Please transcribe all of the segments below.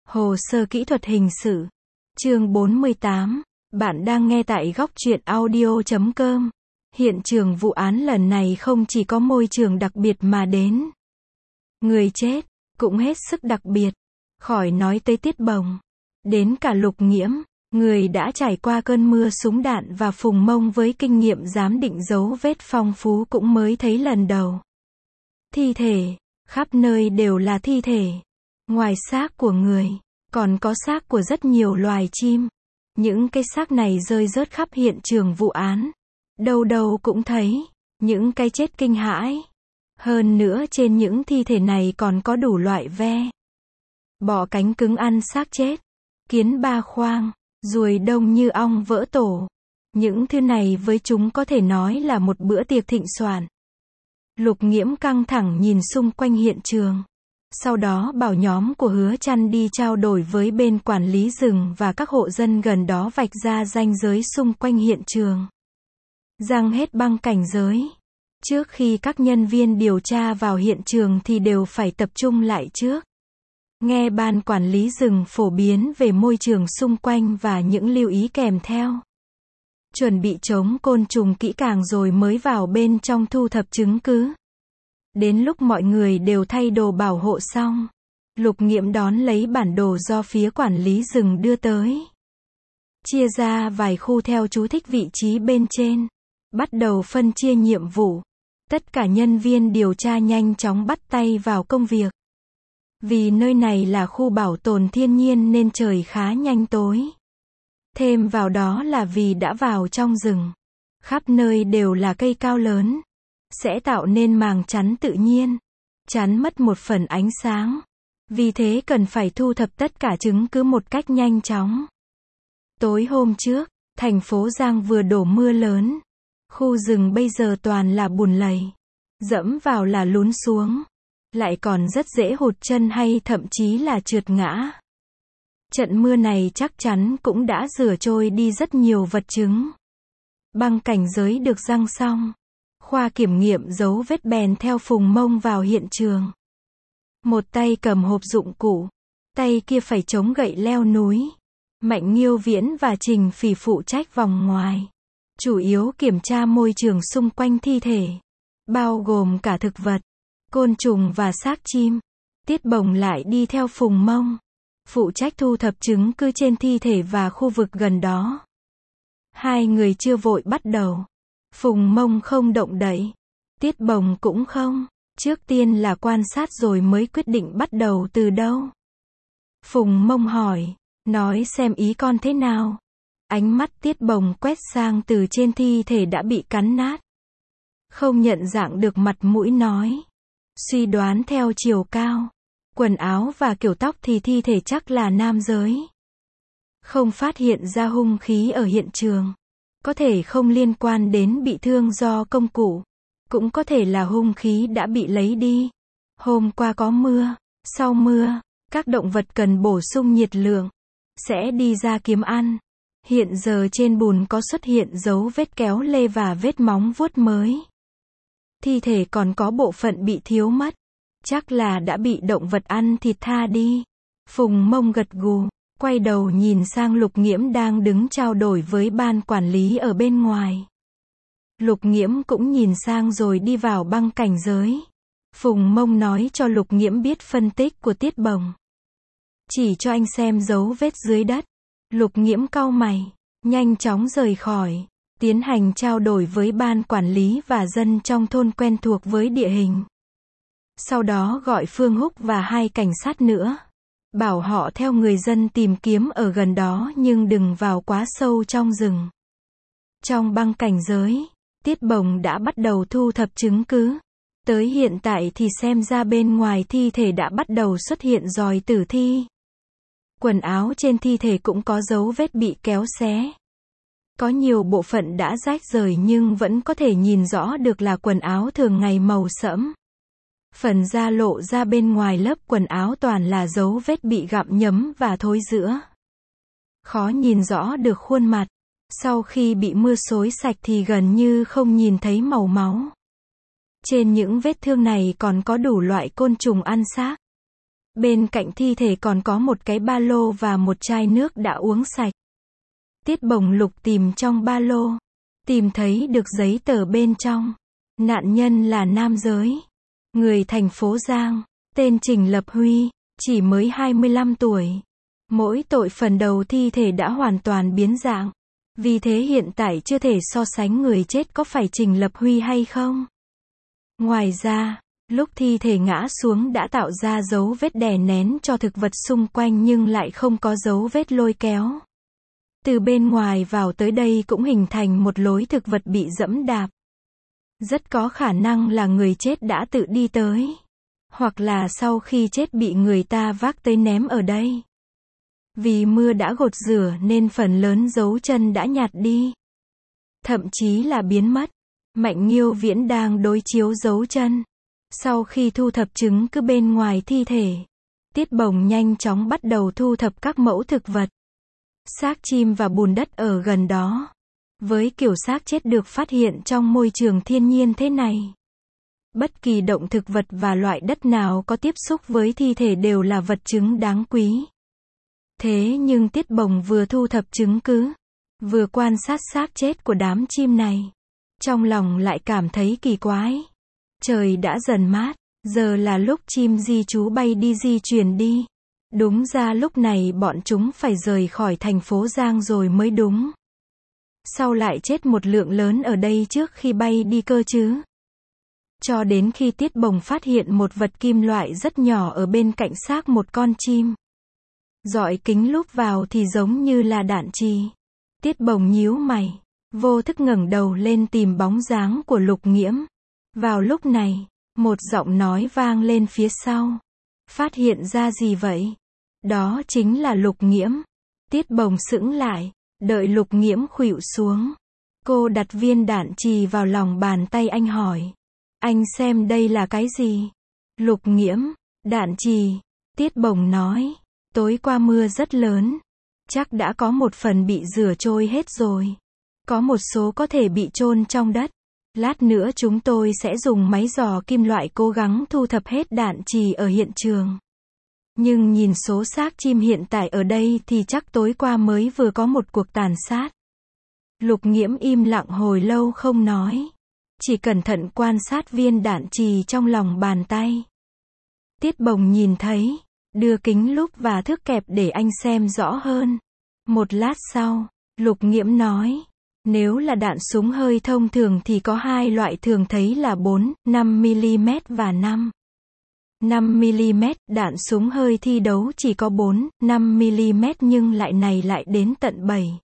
Hồ sơ kỹ thuật hình sự. Chương 48. Bạn đang nghe tại góc truyện audio.com. Hiện trường vụ án lần này không chỉ có môi trường đặc biệt mà đến người chết cũng hết sức đặc biệt. Khỏi nói tới Tiết Bồng, đến cả Lục Nghiễm, người đã trải qua cơn mưa súng đạn và Phùng Mông với kinh nghiệm giám định dấu vết phong phú cũng mới thấy lần đầu. Thi thể, khắp nơi đều là thi thể. Ngoài xác của người, còn có xác của rất nhiều loài chim. Những cái xác này rơi rớt khắp hiện trường vụ án. Đâu đâu cũng thấy những cái chết kinh hãi. Hơn nữa trên những thi thể này còn có đủ loại ve. Bọ cánh cứng ăn xác chết, kiến ba khoang, ruồi đông như ong vỡ tổ. Những thứ này với chúng có thể nói là một bữa tiệc thịnh soạn. Lục Nghiễm căng thẳng nhìn xung quanh hiện trường. Sau đó bảo nhóm của Hứa Trăn đi trao đổi với bên quản lý rừng và các hộ dân gần đó vạch ra ranh giới xung quanh hiện trường. Răng hết băng cảnh giới. Trước khi các nhân viên điều tra vào hiện trường thì đều phải tập trung lại trước. Nghe ban quản lý rừng phổ biến về môi trường xung quanh và những lưu ý kèm theo. Chuẩn bị chống côn trùng kỹ càng rồi mới vào bên trong thu thập chứng cứ. Đến lúc mọi người đều thay đồ bảo hộ xong, Lục Nghiễm đón lấy bản đồ do phía quản lý rừng đưa tới. Chia ra vài khu theo chú thích vị trí bên trên. Bắt đầu phân chia nhiệm vụ. Tất cả nhân viên điều tra nhanh chóng bắt tay vào công việc. Vì nơi này là khu bảo tồn thiên nhiên nên trời khá nhanh tối. Thêm vào đó là vì đã vào trong rừng. Khắp nơi đều là cây cao lớn. Sẽ tạo nên màng chắn tự nhiên. Chắn mất một phần ánh sáng. Vì thế cần phải thu thập tất cả chứng cứ một cách nhanh chóng. Tối hôm trước, thành phố Giang vừa đổ mưa lớn. Khu rừng bây giờ toàn là bùn lầy. Dẫm vào là lún xuống. Lại còn rất dễ hụt chân hay thậm chí là trượt ngã. Trận mưa này chắc chắn cũng đã rửa trôi đi rất nhiều vật chứng. Băng cảnh giới được răng xong. Khoa kiểm nghiệm dấu vết bèn theo Phùng Mông vào hiện trường. Một tay cầm hộp dụng cụ. Tay kia phải chống gậy leo núi. Mạnh Nghiêu Viễn và Trình Phỉ phụ trách vòng ngoài. Chủ yếu kiểm tra môi trường xung quanh thi thể. Bao gồm cả thực vật, côn trùng và xác chim. Tiết Bồng lại đi theo Phùng Mông. Phụ trách thu thập chứng cứ trên thi thể và khu vực gần đó. Hai người chưa vội bắt đầu. Phùng Mông không động đậy. Tiết Bồng cũng không. Trước tiên là quan sát rồi mới quyết định bắt đầu từ đâu. Phùng Mông hỏi. Nói xem ý con thế nào. Ánh mắt Tiết Bồng quét sang từ trên thi thể đã bị cắn nát. Không nhận dạng được mặt mũi nói. Suy đoán theo chiều cao, quần áo và kiểu tóc thì thi thể chắc là nam giới. Không phát hiện ra hung khí ở hiện trường. Có thể không liên quan đến bị thương do công cụ. Cũng có thể là hung khí đã bị lấy đi. Hôm qua có mưa. Sau mưa, các động vật cần bổ sung nhiệt lượng. Sẽ đi ra kiếm ăn. Hiện giờ trên bùn có xuất hiện dấu vết kéo lê và vết móng vuốt mới. Thi thể còn có bộ phận bị thiếu mất. Chắc là đã bị động vật ăn thịt tha đi. Phùng Mông gật gù, quay đầu nhìn sang Lục Nghiễm đang đứng trao đổi với ban quản lý ở bên ngoài. Lục Nghiễm cũng nhìn sang rồi đi vào băng cảnh giới. Phùng Mông nói cho Lục Nghiễm biết phân tích của Tiết Bồng. Chỉ cho anh xem dấu vết dưới đất. Lục Nghiễm cau mày, nhanh chóng rời khỏi, tiến hành trao đổi với ban quản lý và dân trong thôn quen thuộc với địa hình. Sau đó gọi Phương Húc và hai cảnh sát nữa. Bảo họ theo người dân tìm kiếm ở gần đó nhưng đừng vào quá sâu trong rừng. Trong băng cảnh giới, Tiết Bồng đã bắt đầu thu thập chứng cứ. Tới hiện tại thì xem ra bên ngoài thi thể đã bắt đầu xuất hiện roi tử thi. Quần áo trên thi thể cũng có dấu vết bị kéo xé. Có nhiều bộ phận đã rách rời nhưng vẫn có thể nhìn rõ được là quần áo thường ngày màu sẫm. Phần da lộ ra bên ngoài lớp quần áo toàn là dấu vết bị gặm nhấm và thối rữa. Khó nhìn rõ được khuôn mặt. Sau khi bị mưa xối sạch thì gần như không nhìn thấy màu máu. Trên những vết thương này còn có đủ loại côn trùng ăn xác. Bên cạnh thi thể còn có một cái ba lô và một chai nước đã uống sạch. Tiết Bồng lục tìm trong ba lô, tìm thấy được giấy tờ bên trong. Nạn nhân là nam giới, người thành phố Giang, tên Trình Lập Huy, chỉ mới 25 tuổi. Mỗi tội phần đầu thi thể đã hoàn toàn biến dạng. Vì thế hiện tại chưa thể so sánh người chết có phải Trình Lập Huy hay không. Ngoài ra, lúc thi thể ngã xuống đã tạo ra dấu vết đè nén cho thực vật xung quanh nhưng lại không có dấu vết lôi kéo. Từ bên ngoài vào tới đây cũng hình thành một lối thực vật bị dẫm đạp. Rất có khả năng là người chết đã tự đi tới. Hoặc là sau khi chết bị người ta vác tới ném ở đây. Vì mưa đã gột rửa nên phần lớn dấu chân đã nhạt đi. Thậm chí là biến mất. Mạnh Nghiêu Viễn đang đối chiếu dấu chân. Sau khi thu thập chứng cứ bên ngoài thi thể, Tiết Bồng nhanh chóng bắt đầu thu thập các mẫu thực vật, xác chim và bùn đất ở gần đó. Với kiểu xác chết được phát hiện trong môi trường thiên nhiên thế này, bất kỳ động thực vật và loại đất nào có tiếp xúc với thi thể đều là vật chứng đáng quý. Thế nhưng Tiết Bồng vừa thu thập chứng cứ, vừa quan sát xác chết của đám chim này, trong lòng lại cảm thấy kỳ quái. Trời đã dần mát, giờ là lúc chim di trú bay đi di chuyển đi. Đúng ra lúc này bọn chúng phải rời khỏi thành phố Giang rồi mới đúng. Sao lại chết một lượng lớn ở đây trước khi bay đi cơ chứ? Cho đến khi Tiết Bồng phát hiện một vật kim loại rất nhỏ ở bên cạnh xác một con chim. Dọi kính lúp vào thì giống như là đạn chì. Tiết Bồng nhíu mày, vô thức ngẩng đầu lên tìm bóng dáng của Lục Nghiễm. Vào lúc này, một giọng nói vang lên phía sau. Phát hiện ra gì vậy? Đó chính là Lục Nghiễm. Tiết Bồng sững lại, đợi Lục Nghiễm khuỵu xuống. Cô đặt viên đạn chì vào lòng bàn tay anh hỏi. Anh xem đây là cái gì? Lục Nghiễm, đạn chì. Tiết Bồng nói. Tối qua mưa rất lớn. Chắc đã có một phần bị rửa trôi hết rồi. Có một số có thể bị chôn trong đất. Lát nữa chúng tôi sẽ dùng máy dò kim loại cố gắng thu thập hết đạn chì ở hiện trường. Nhưng nhìn số xác chim hiện tại ở đây thì chắc tối qua mới vừa có một cuộc tàn sát. Lục Nghiễm im lặng hồi lâu không nói. Chỉ cẩn thận quan sát viên đạn chì trong lòng bàn tay. Tiết Bồng nhìn thấy, đưa kính lúp và thước kẹp để anh xem rõ hơn. Một lát sau, Lục Nghiễm nói. Nếu là đạn súng hơi thông thường thì có hai loại thường thấy là 4, 5mm và 5mm. Đạn súng hơi thi đấu chỉ có 4, 5mm nhưng này lại đến tận 7,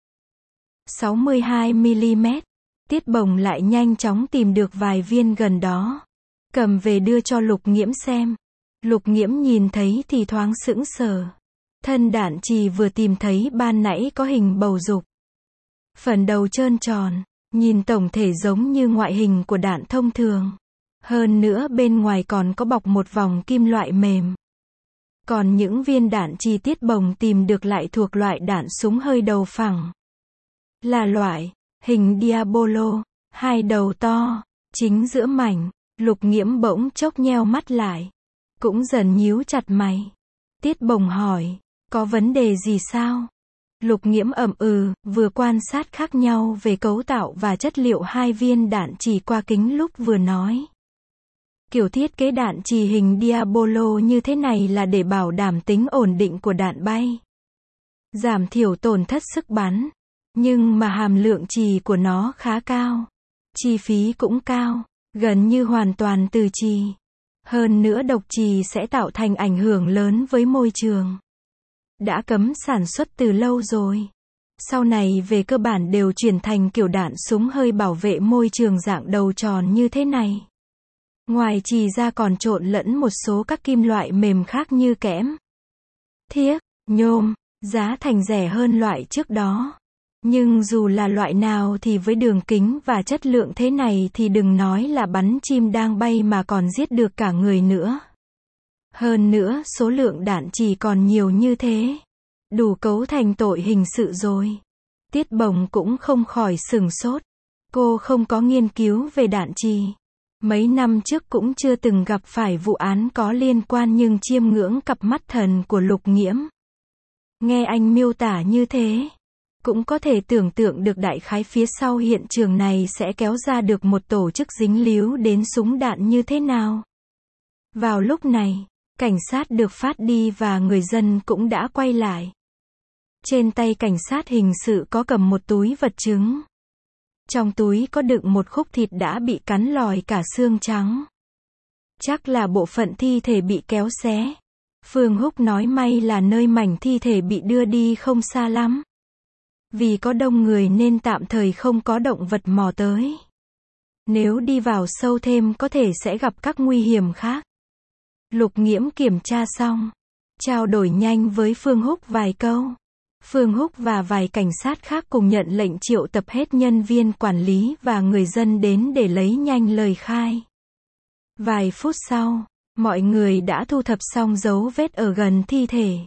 62mm. Tiết Bồng lại nhanh chóng tìm được vài viên gần đó. Cầm về đưa cho Lục Nghiễm xem. Lục Nghiễm nhìn thấy thì thoáng sững sờ. Thân đạn chì vừa tìm thấy ban nãy có hình bầu dục. Phần đầu trơn tròn, nhìn tổng thể giống như ngoại hình của đạn thông thường. Hơn nữa bên ngoài còn có bọc một vòng kim loại mềm. Còn những viên đạn chì Tiết Bồng tìm được lại thuộc loại đạn súng hơi đầu phẳng. Là loại hình Diabolo, hai đầu to, chính giữa mảnh. Lục Nghiễm bỗng chốc nheo mắt lại, cũng dần nhíu chặt mày. Tiết Bồng hỏi, có vấn đề gì sao? Lục Nghiễm ậm vừa quan sát khác nhau về cấu tạo và chất liệu hai viên đạn chì qua kính lúc vừa nói. Kiểu thiết kế đạn chì hình Diabolo như thế này là để bảo đảm tính ổn định của đạn bay, giảm thiểu tổn thất sức bắn. Nhưng mà hàm lượng chì của nó khá cao. Chi phí cũng cao, gần như hoàn toàn từ chì. Hơn nữa độc chì sẽ tạo thành ảnh hưởng lớn với môi trường. Đã cấm sản xuất từ lâu rồi. Sau này về cơ bản đều chuyển thành kiểu đạn súng hơi bảo vệ môi trường dạng đầu tròn như thế này. Ngoài chì ra còn trộn lẫn một số các kim loại mềm khác như kẽm, thiếc, nhôm, giá thành rẻ hơn loại trước đó. Nhưng dù là loại nào thì với đường kính và chất lượng thế này thì đừng nói là bắn chim đang bay mà còn giết được cả người nữa. Hơn nữa số lượng đạn chì còn nhiều như thế, đủ cấu thành tội hình sự rồi. Tiết Bồng cũng không khỏi sửng sốt. Cô không có nghiên cứu về đạn chì, Mấy năm trước cũng chưa từng gặp phải vụ án có liên quan nhưng chiêm ngưỡng cặp mắt thần của Lục Nghiễm. Nghe anh miêu tả như thế, cũng có thể tưởng tượng được đại khái phía sau hiện trường này sẽ kéo ra được một tổ chức dính líu đến súng đạn như thế nào. Vào lúc này, cảnh sát được phát đi và người dân cũng đã quay lại. Trên tay cảnh sát hình sự có cầm một túi vật chứng. Trong túi có đựng một khúc thịt đã bị cắn lòi cả xương trắng. Chắc là bộ phận thi thể bị kéo xé. Phương Húc nói may là nơi mảnh thi thể bị đưa đi không xa lắm. Vì có đông người nên tạm thời không có động vật mò tới. Nếu đi vào sâu thêm có thể sẽ gặp các nguy hiểm khác. Lục Nghiễm kiểm tra xong, trao đổi nhanh với Phương Húc vài câu. Phương Húc và vài cảnh sát khác cùng nhận lệnh triệu tập hết nhân viên quản lý và người dân đến để lấy nhanh lời khai. Vài phút sau, mọi người đã thu thập xong dấu vết ở gần thi thể.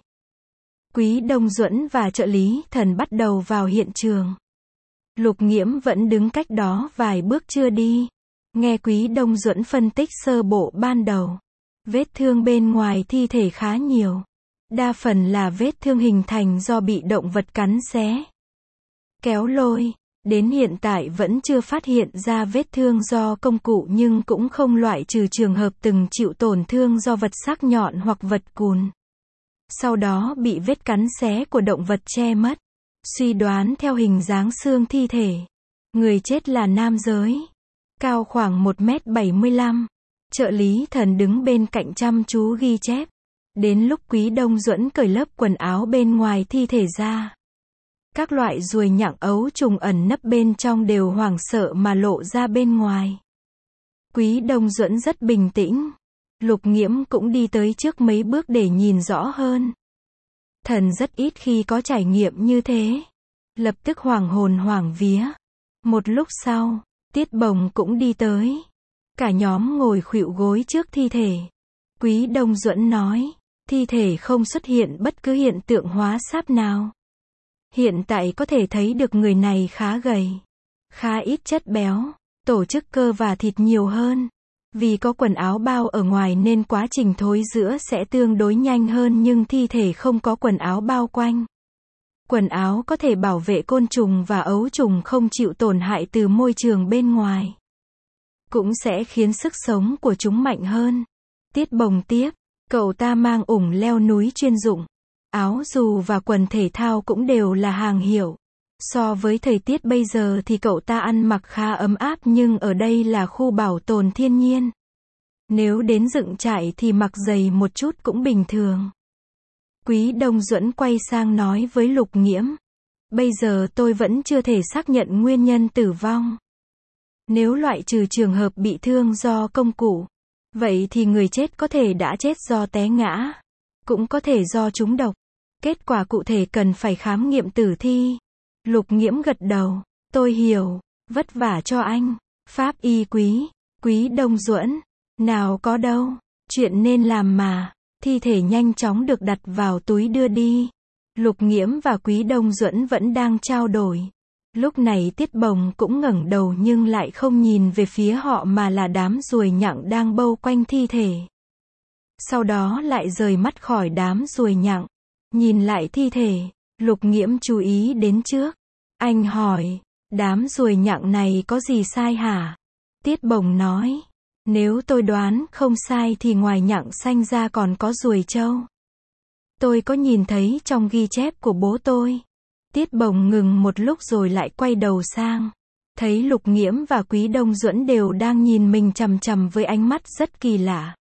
Quý Đông Duẫn và trợ lý Thần bắt đầu vào hiện trường. Lục Nghiễm vẫn đứng cách đó vài bước chưa đi. Nghe Quý Đông Duẫn phân tích sơ bộ ban đầu. Vết thương bên ngoài thi thể khá nhiều. Đa phần là vết thương hình thành do bị động vật cắn xé, kéo lôi. Đến hiện tại vẫn chưa phát hiện ra vết thương do công cụ nhưng cũng không loại trừ trường hợp từng chịu tổn thương do vật sắc nhọn hoặc vật cùn. Sau đó bị vết cắn xé của động vật che mất. Suy đoán theo hình dáng xương thi thể. Người chết là nam giới. Cao khoảng 1m75. Trợ lý Thần đứng bên cạnh chăm chú ghi chép. Đến lúc Quý Đông Duẫn cởi lớp quần áo bên ngoài thi thể ra. Các loại ruồi nhặng ấu trùng ẩn nấp bên trong đều hoảng sợ mà lộ ra bên ngoài. Quý Đông Duẫn rất bình tĩnh. Lục Nghiễm cũng đi tới trước mấy bước để nhìn rõ hơn. Thần rất ít khi có trải nghiệm như thế. Lập tức hoảng hồn hoảng vía. Một lúc sau, Tiết Bồng cũng đi tới. Cả nhóm ngồi khuỵu gối trước thi thể. Quý Đông Duẫn nói, thi thể không xuất hiện bất cứ hiện tượng hóa sáp nào. Hiện tại có thể thấy được người này khá gầy, khá ít chất béo, tổ chức cơ và thịt nhiều hơn. Vì có quần áo bao ở ngoài nên quá trình thối rữa sẽ tương đối nhanh hơn nhưng thi thể không có quần áo bao quanh. Quần áo có thể bảo vệ côn trùng và ấu trùng không chịu tổn hại từ môi trường bên ngoài. Cũng sẽ khiến sức sống của chúng mạnh hơn. Tiết Bồng tiếp, cậu ta mang ủng leo núi chuyên dụng. Áo dù và quần thể thao cũng đều là hàng hiệu. So với thời tiết bây giờ thì cậu ta ăn mặc khá ấm áp nhưng ở đây là khu bảo tồn thiên nhiên. Nếu đến dựng trại thì mặc dày một chút cũng bình thường. Quý Đông Duẫn quay sang nói với Lục Nghiễm. Bây giờ tôi vẫn chưa thể xác nhận nguyên nhân tử vong. Nếu loại trừ trường hợp bị thương do công cụ, vậy thì người chết có thể đã chết do té ngã. Cũng có thể do trúng độc. Kết quả cụ thể cần phải khám nghiệm tử thi. Lục Nghiễm gật đầu. Tôi hiểu. Vất vả cho anh. Pháp y Quý Đông Duẫn. Nào có đâu. Chuyện nên làm mà. Thi thể nhanh chóng được đặt vào túi đưa đi. Lục Nghiễm và Quý Đông Duẫn vẫn đang trao đổi. Lúc này Tiết Bồng cũng ngẩng đầu nhưng lại không nhìn về phía họ mà là đám ruồi nhặng đang bâu quanh thi thể. Sau đó lại rời mắt khỏi đám ruồi nhặng. Nhìn lại thi thể, Lục Nghiễm chú ý đến trước. Anh hỏi, đám ruồi nhặng này có gì sai hả? Tiết Bồng nói, nếu tôi đoán không sai thì ngoài nhặng xanh ra còn có ruồi trâu. Tôi có nhìn thấy trong ghi chép của bố tôi. Tiết Bồng ngừng một lúc rồi lại quay đầu sang. Thấy Lục Nghiễm và Quý Đông Duẫn đều đang nhìn mình chằm chằm với ánh mắt rất kỳ lạ.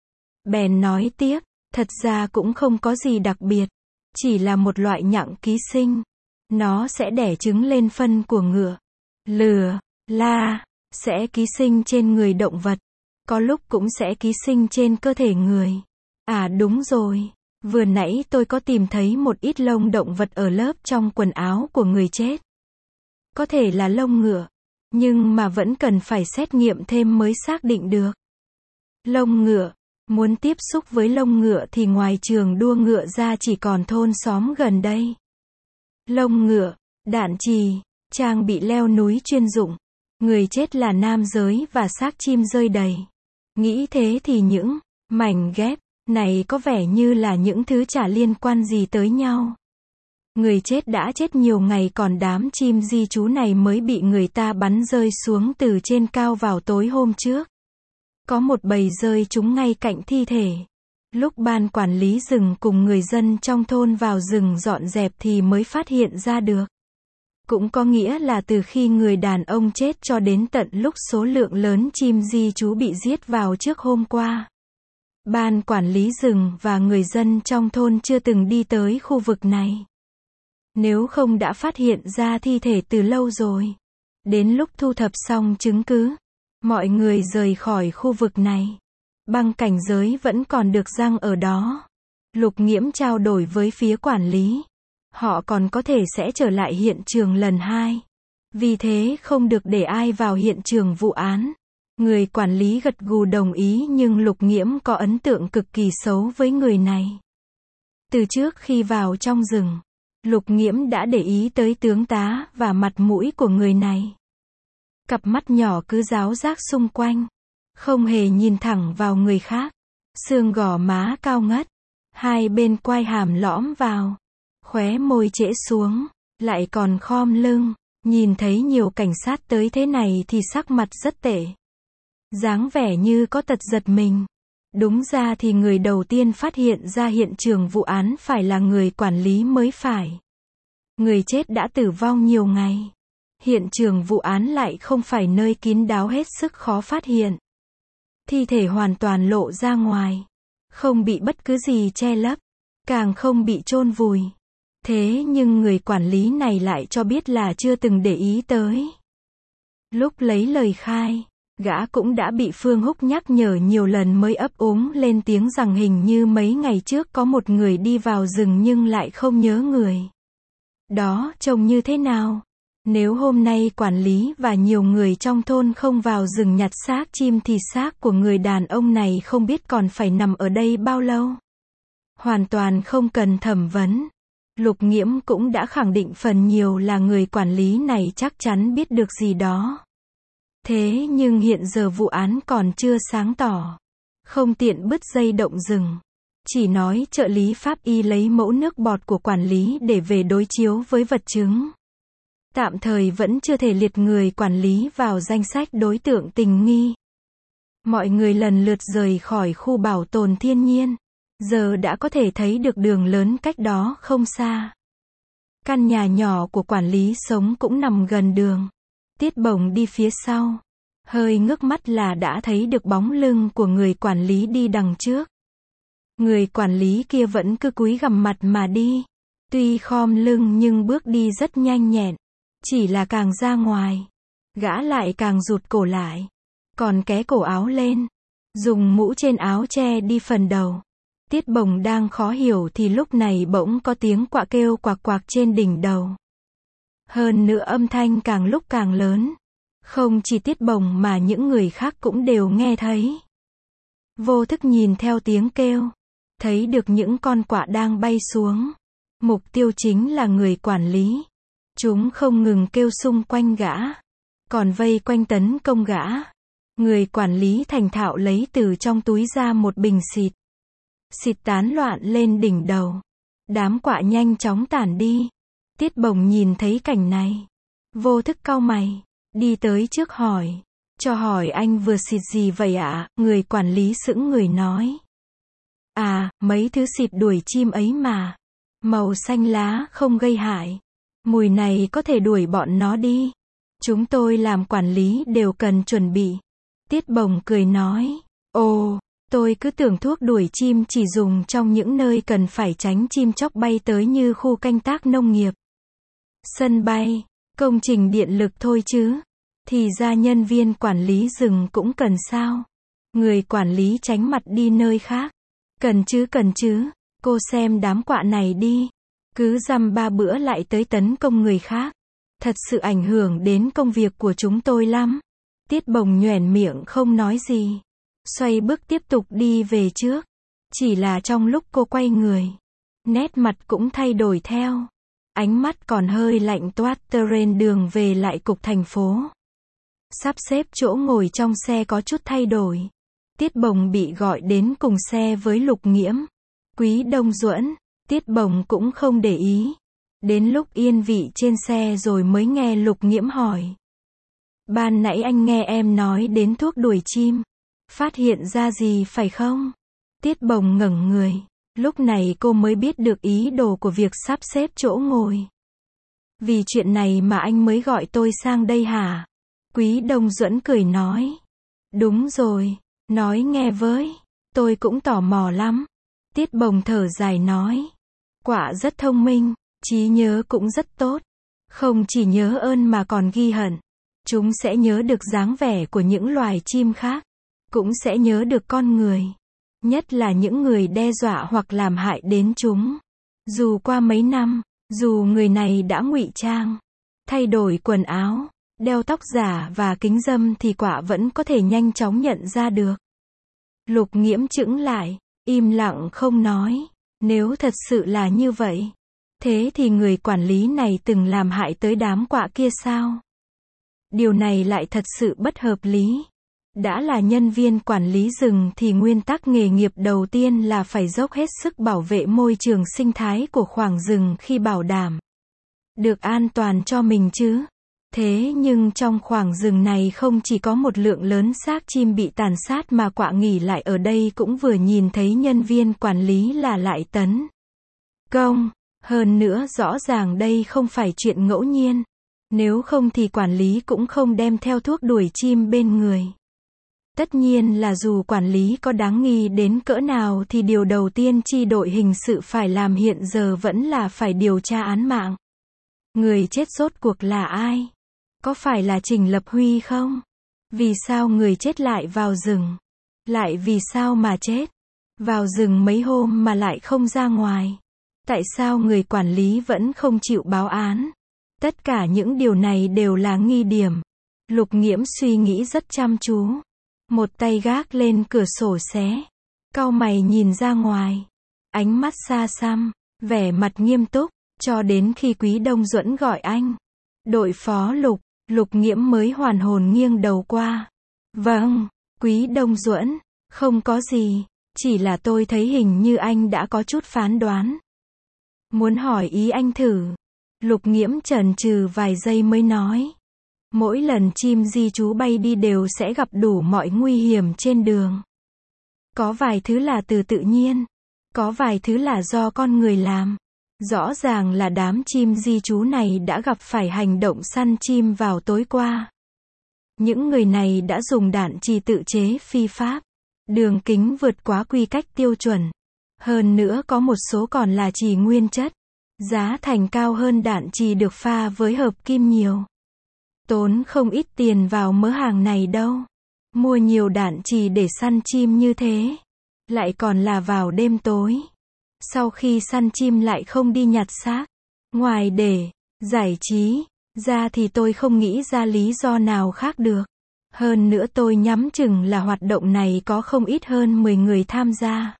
Bèn nói tiếp, thật ra cũng không có gì đặc biệt. Chỉ là một loại nhặng ký sinh. Nó sẽ đẻ trứng lên phân của ngựa, lừa, la, sẽ ký sinh trên người động vật. Có lúc cũng sẽ ký sinh trên cơ thể người. À đúng rồi. Vừa nãy tôi có tìm thấy một ít lông động vật ở lớp trong quần áo của người chết. Có thể là lông ngựa. Nhưng mà vẫn cần phải xét nghiệm thêm mới xác định được. Lông ngựa. Muốn tiếp xúc với lông ngựa thì ngoài trường đua ngựa ra chỉ còn thôn xóm gần đây. Lông ngựa, đạn chì, trang bị leo núi chuyên dụng. Người chết là nam giới và xác chim rơi đầy. Nghĩ thế thì những mảnh ghép này có vẻ như là những thứ chả liên quan gì tới nhau. Người chết đã chết nhiều ngày, còn đám chim di trú này mới bị người ta bắn rơi xuống từ trên cao vào tối hôm trước. Có một bầy rơi trúng ngay cạnh thi thể. Lúc ban quản lý rừng cùng người dân trong thôn vào rừng dọn dẹp thì mới phát hiện ra được. Cũng có nghĩa là từ khi người đàn ông chết cho đến tận lúc số lượng lớn chim di trú bị giết vào trước hôm qua. Ban quản lý rừng và người dân trong thôn chưa từng đi tới khu vực này. Nếu không đã phát hiện ra thi thể từ lâu rồi. Đến lúc thu thập xong chứng cứ, mọi người rời khỏi khu vực này. Băng cảnh giới vẫn còn được giăng ở đó. Lục Nghiễm trao đổi với phía quản lý. Họ còn có thể sẽ trở lại hiện trường lần 2. Vì thế không được để ai vào hiện trường vụ án. Người quản lý gật gù đồng ý, nhưng Lục Nghiễm có ấn tượng cực kỳ xấu với người này. Từ trước khi vào trong rừng, Lục Nghiễm đã để ý tới tướng tá và mặt mũi của người này. Cặp mắt nhỏ cứ ráo rác xung quanh, không hề nhìn thẳng vào người khác. Xương gò má cao ngất, hai bên quai hàm lõm vào, khóe môi trễ xuống, lại còn khom lưng. Nhìn thấy nhiều cảnh sát tới thế này thì sắc mặt rất tệ. Dáng vẻ như có tật giật mình. Đúng ra thì người đầu tiên phát hiện ra hiện trường vụ án phải là người quản lý mới phải. Người chết đã tử vong nhiều ngày. Hiện trường vụ án lại không phải nơi kín đáo hết sức khó phát hiện. Thi thể hoàn toàn lộ ra ngoài. Không bị bất cứ gì che lấp. Càng không bị chôn vùi. Thế nhưng người quản lý này lại cho biết là chưa từng để ý tới. Lúc lấy lời khai, gã cũng đã bị Phương Húc nhắc nhở nhiều lần mới ấp úng lên tiếng rằng hình như mấy ngày trước có một người đi vào rừng nhưng lại không nhớ người đó trông như thế nào. Nếu hôm nay quản lý và nhiều người trong thôn không vào rừng nhặt xác chim thì xác của người đàn ông này không biết còn phải nằm ở đây bao lâu. Hoàn toàn không cần thẩm vấn. Lục Nghiễm cũng đã khẳng định phần nhiều là người quản lý này chắc chắn biết được gì đó. Thế nhưng hiện giờ vụ án còn chưa sáng tỏ. Không tiện bứt dây động rừng. Chỉ nói trợ lý pháp y lấy mẫu nước bọt của quản lý để về đối chiếu với vật chứng. Tạm thời vẫn chưa thể liệt người quản lý vào danh sách đối tượng tình nghi. Mọi người lần lượt rời khỏi khu bảo tồn thiên nhiên. Giờ đã có thể thấy được đường lớn cách đó không xa. Căn nhà nhỏ của quản lý sống cũng nằm gần đường. Tiết Bồng đi phía sau. Hơi ngước mắt là đã thấy được bóng lưng của người quản lý đi đằng trước. Người quản lý kia vẫn cứ cúi gằm mặt mà đi. Tuy khom lưng nhưng bước đi rất nhanh nhẹn. Chỉ là càng ra ngoài, gã lại càng rụt cổ lại. Còn ké cổ áo lên. Dùng mũ trên áo che đi phần đầu. Tiết Bồng đang khó hiểu thì lúc này bỗng có tiếng quạ kêu quạc quạc trên đỉnh đầu. Hơn nữa âm thanh càng lúc càng lớn. Không chỉ Tiết Bồng mà những người khác cũng đều nghe thấy. Vô thức nhìn theo tiếng kêu. Thấy được những con quạ đang bay xuống. Mục tiêu chính là người quản lý. Chúng không ngừng kêu xung quanh gã. Còn vây quanh tấn công gã. Người quản lý thành thạo lấy từ trong túi ra một bình xịt. Xịt tán loạn lên đỉnh đầu. Đám quạ nhanh chóng tản đi. Tiết Bồng nhìn thấy cảnh này. Vô thức cau mày. Đi tới trước hỏi. Cho hỏi anh vừa xịt gì vậy ạ? Người quản lý sững người nói. À, mấy thứ xịt đuổi chim ấy mà. Màu xanh lá không gây hại. Mùi này có thể đuổi bọn nó đi. Chúng tôi làm quản lý đều cần chuẩn bị. Tiết Bồng cười nói. Ồ, tôi cứ tưởng thuốc đuổi chim chỉ dùng trong những nơi cần phải tránh chim chóc bay tới như khu canh tác nông nghiệp, sân bay, công trình điện lực thôi chứ. Thì ra nhân viên quản lý rừng cũng cần sao? Người quản lý tránh mặt đi nơi khác. Cần chứ, cô xem đám quạ này đi. Cứ dăm ba bữa lại tới tấn công người khác. Thật sự ảnh hưởng đến công việc của chúng tôi lắm. Tiết Bồng nhoẻn miệng không nói gì. Xoay bước tiếp tục đi về trước. Chỉ là trong lúc cô quay người, nét mặt cũng thay đổi theo. Ánh mắt còn hơi lạnh toát trên đường về lại cục thành phố. Sắp xếp chỗ ngồi trong xe có chút thay đổi. Tiết Bồng bị gọi đến cùng xe với Lục Nghiễm. Quý Đông Duẫn, Tiết Bồng cũng không để ý. Đến lúc yên vị trên xe rồi mới nghe Lục Nghiễm hỏi. Ban nãy anh nghe em nói đến thuốc đuổi chim. Phát hiện ra gì phải không? Tiết Bồng ngẩng người. Lúc này cô mới biết được ý đồ của việc sắp xếp chỗ ngồi. Vì chuyện này mà anh mới gọi tôi sang đây hả? Quý Đông Duẫn cười nói. Đúng rồi, nói nghe với. Tôi cũng tò mò lắm. Tiết Bồng thở dài nói. Quả rất thông minh, trí nhớ cũng rất tốt. Không chỉ nhớ ơn mà còn ghi hận. Chúng sẽ nhớ được dáng vẻ của những loài chim khác. Cũng sẽ nhớ được con người. Nhất là những người đe dọa hoặc làm hại đến chúng. Dù qua mấy năm, dù người này đã ngụy trang, thay đổi quần áo, đeo tóc giả và kính râm thì quả vẫn có thể nhanh chóng nhận ra được. Lục Nghiễm chững lại, im lặng không nói. Nếu thật sự là như vậy, thế thì người quản lý này từng làm hại tới đám quạ kia sao? Điều này lại thật sự bất hợp lý. Đã là nhân viên quản lý rừng thì nguyên tắc nghề nghiệp đầu tiên là phải dốc hết sức bảo vệ môi trường sinh thái của khoảng rừng khi bảo đảm được an toàn cho mình chứ. Thế nhưng trong khoảng rừng này không chỉ có một lượng lớn xác chim bị tàn sát mà quạ nghỉ lại ở đây cũng vừa nhìn thấy nhân viên quản lý là lại tấn công. Hơn nữa rõ ràng đây không phải chuyện ngẫu nhiên. Nếu không thì quản lý cũng không đem theo thuốc đuổi chim bên người. Tất nhiên là dù quản lý có đáng nghi đến cỡ nào thì điều đầu tiên chi đội hình sự phải làm hiện giờ vẫn là phải điều tra án mạng. Người chết rốt cuộc là ai? Có phải là Trình Lập Huy không? Vì sao người chết lại vào rừng? Lại vì sao mà chết? Vào rừng mấy hôm mà lại không ra ngoài? Tại sao người quản lý vẫn không chịu báo án? Tất cả những điều này đều là nghi điểm. Lục Nghiễm suy nghĩ rất chăm chú. Một tay gác lên cửa sổ xé. Cau mày nhìn ra ngoài. Ánh mắt xa xăm, vẻ mặt nghiêm túc, cho đến khi Quý Đông Duẫn gọi anh. Đội phó Lục, Lục Nghiễm mới hoàn hồn nghiêng đầu qua. Vâng, Quý Đông Duẫn, không có gì, chỉ là tôi thấy hình như anh đã có chút phán đoán. Muốn hỏi ý anh thử. Lục Nghiễm chần chừ vài giây mới nói. Mỗi lần chim di trú bay đi đều sẽ gặp đủ mọi nguy hiểm trên đường. Có vài thứ là từ tự nhiên, có vài thứ là do con người làm. Rõ ràng là đám chim di trú này đã gặp phải hành động săn chim vào tối qua. Những người này đã dùng đạn chì tự chế phi pháp, đường kính vượt quá quy cách tiêu chuẩn. Hơn nữa có một số còn là chì nguyên chất. Giá thành cao hơn đạn chì được pha với hợp kim nhiều. Tốn không ít tiền vào mớ hàng này đâu. Mua nhiều đạn chì để săn chim như thế. Lại còn là vào đêm tối. Sau khi săn chim lại không đi nhặt xác. Ngoài để giải trí ra thì tôi không nghĩ ra lý do nào khác được. Hơn nữa tôi nhắm chừng là hoạt động này có không ít hơn 10 người tham gia.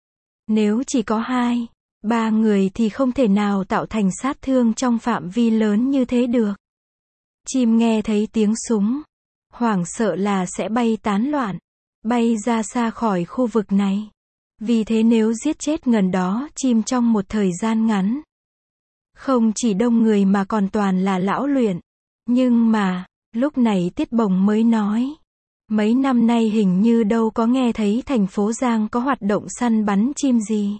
Nếu chỉ có 2, 3 người thì không thể nào tạo thành sát thương trong phạm vi lớn như thế được. Chim nghe thấy tiếng súng, hoảng sợ là sẽ bay tán loạn, bay ra xa khỏi khu vực này. Vì thế nếu giết chết gần đó chim trong một thời gian ngắn, không chỉ đông người mà còn toàn là lão luyện. Nhưng mà, lúc này Tiết Bồng mới nói. Mấy năm nay hình như đâu có nghe thấy thành phố Giang có hoạt động săn bắn chim gì.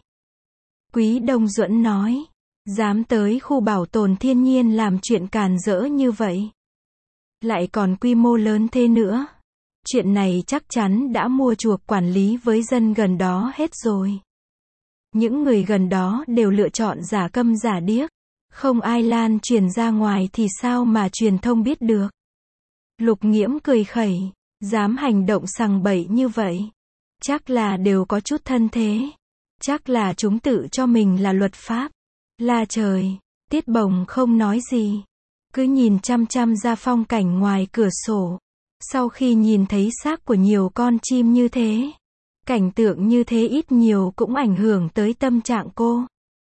Quý Đông Duẫn nói. Dám tới khu bảo tồn thiên nhiên làm chuyện càn rỡ như vậy. Lại còn quy mô lớn thế nữa. Chuyện này chắc chắn đã mua chuộc quản lý với dân gần đó hết rồi. Những người gần đó đều lựa chọn giả câm giả điếc. Không ai lan truyền ra ngoài thì sao mà truyền thông biết được. Lục Nghiễm cười khẩy. Dám hành động sằng bậy như vậy. Chắc là đều có chút thân thế. Chắc là chúng tự cho mình là luật pháp. La trời. Tiết Bồng không nói gì. Cứ nhìn chăm chăm ra phong cảnh ngoài cửa sổ. Sau khi nhìn thấy xác của nhiều con chim như thế, cảnh tượng như thế ít nhiều cũng ảnh hưởng tới tâm trạng cô.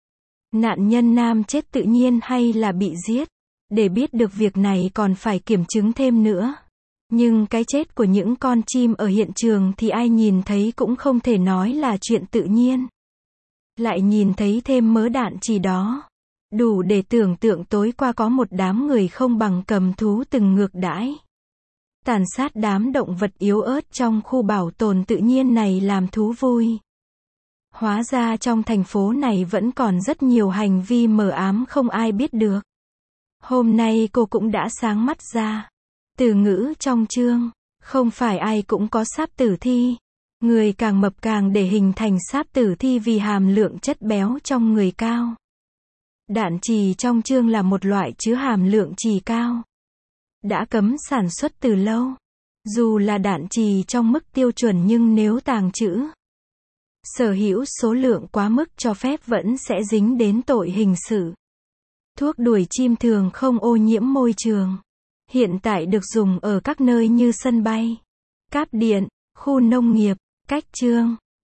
Nạn nhân nam chết tự nhiên hay là bị giết? Để biết được việc này còn phải kiểm chứng thêm nữa. Nhưng cái chết của những con chim ở hiện trường thì ai nhìn thấy cũng không thể nói là chuyện tự nhiên. Lại nhìn thấy thêm mớ đạn chỉ đó. Đủ để tưởng tượng tối qua có một đám người không bằng cầm thú từng ngược đãi. Tàn sát đám động vật yếu ớt trong khu bảo tồn tự nhiên này làm thú vui. Hóa ra trong thành phố này vẫn còn rất nhiều hành vi mờ ám không ai biết được. Hôm nay cô cũng đã sáng mắt ra. Từ ngữ trong chương, không phải ai cũng có sáp tử thi. Người càng mập càng để hình thành sáp tử thi vì hàm lượng chất béo trong người cao. Đạn chì trong chương là một loại chứa hàm lượng chì cao. Đã cấm sản xuất từ lâu. Dù là đạn chì trong mức tiêu chuẩn nhưng nếu tàng trữ, sở hữu số lượng quá mức cho phép vẫn sẽ dính đến tội hình sự. Thuốc đuổi chim thường không ô nhiễm môi trường. Hiện tại được dùng ở các nơi như sân bay, cáp điện, khu nông nghiệp. Cách chương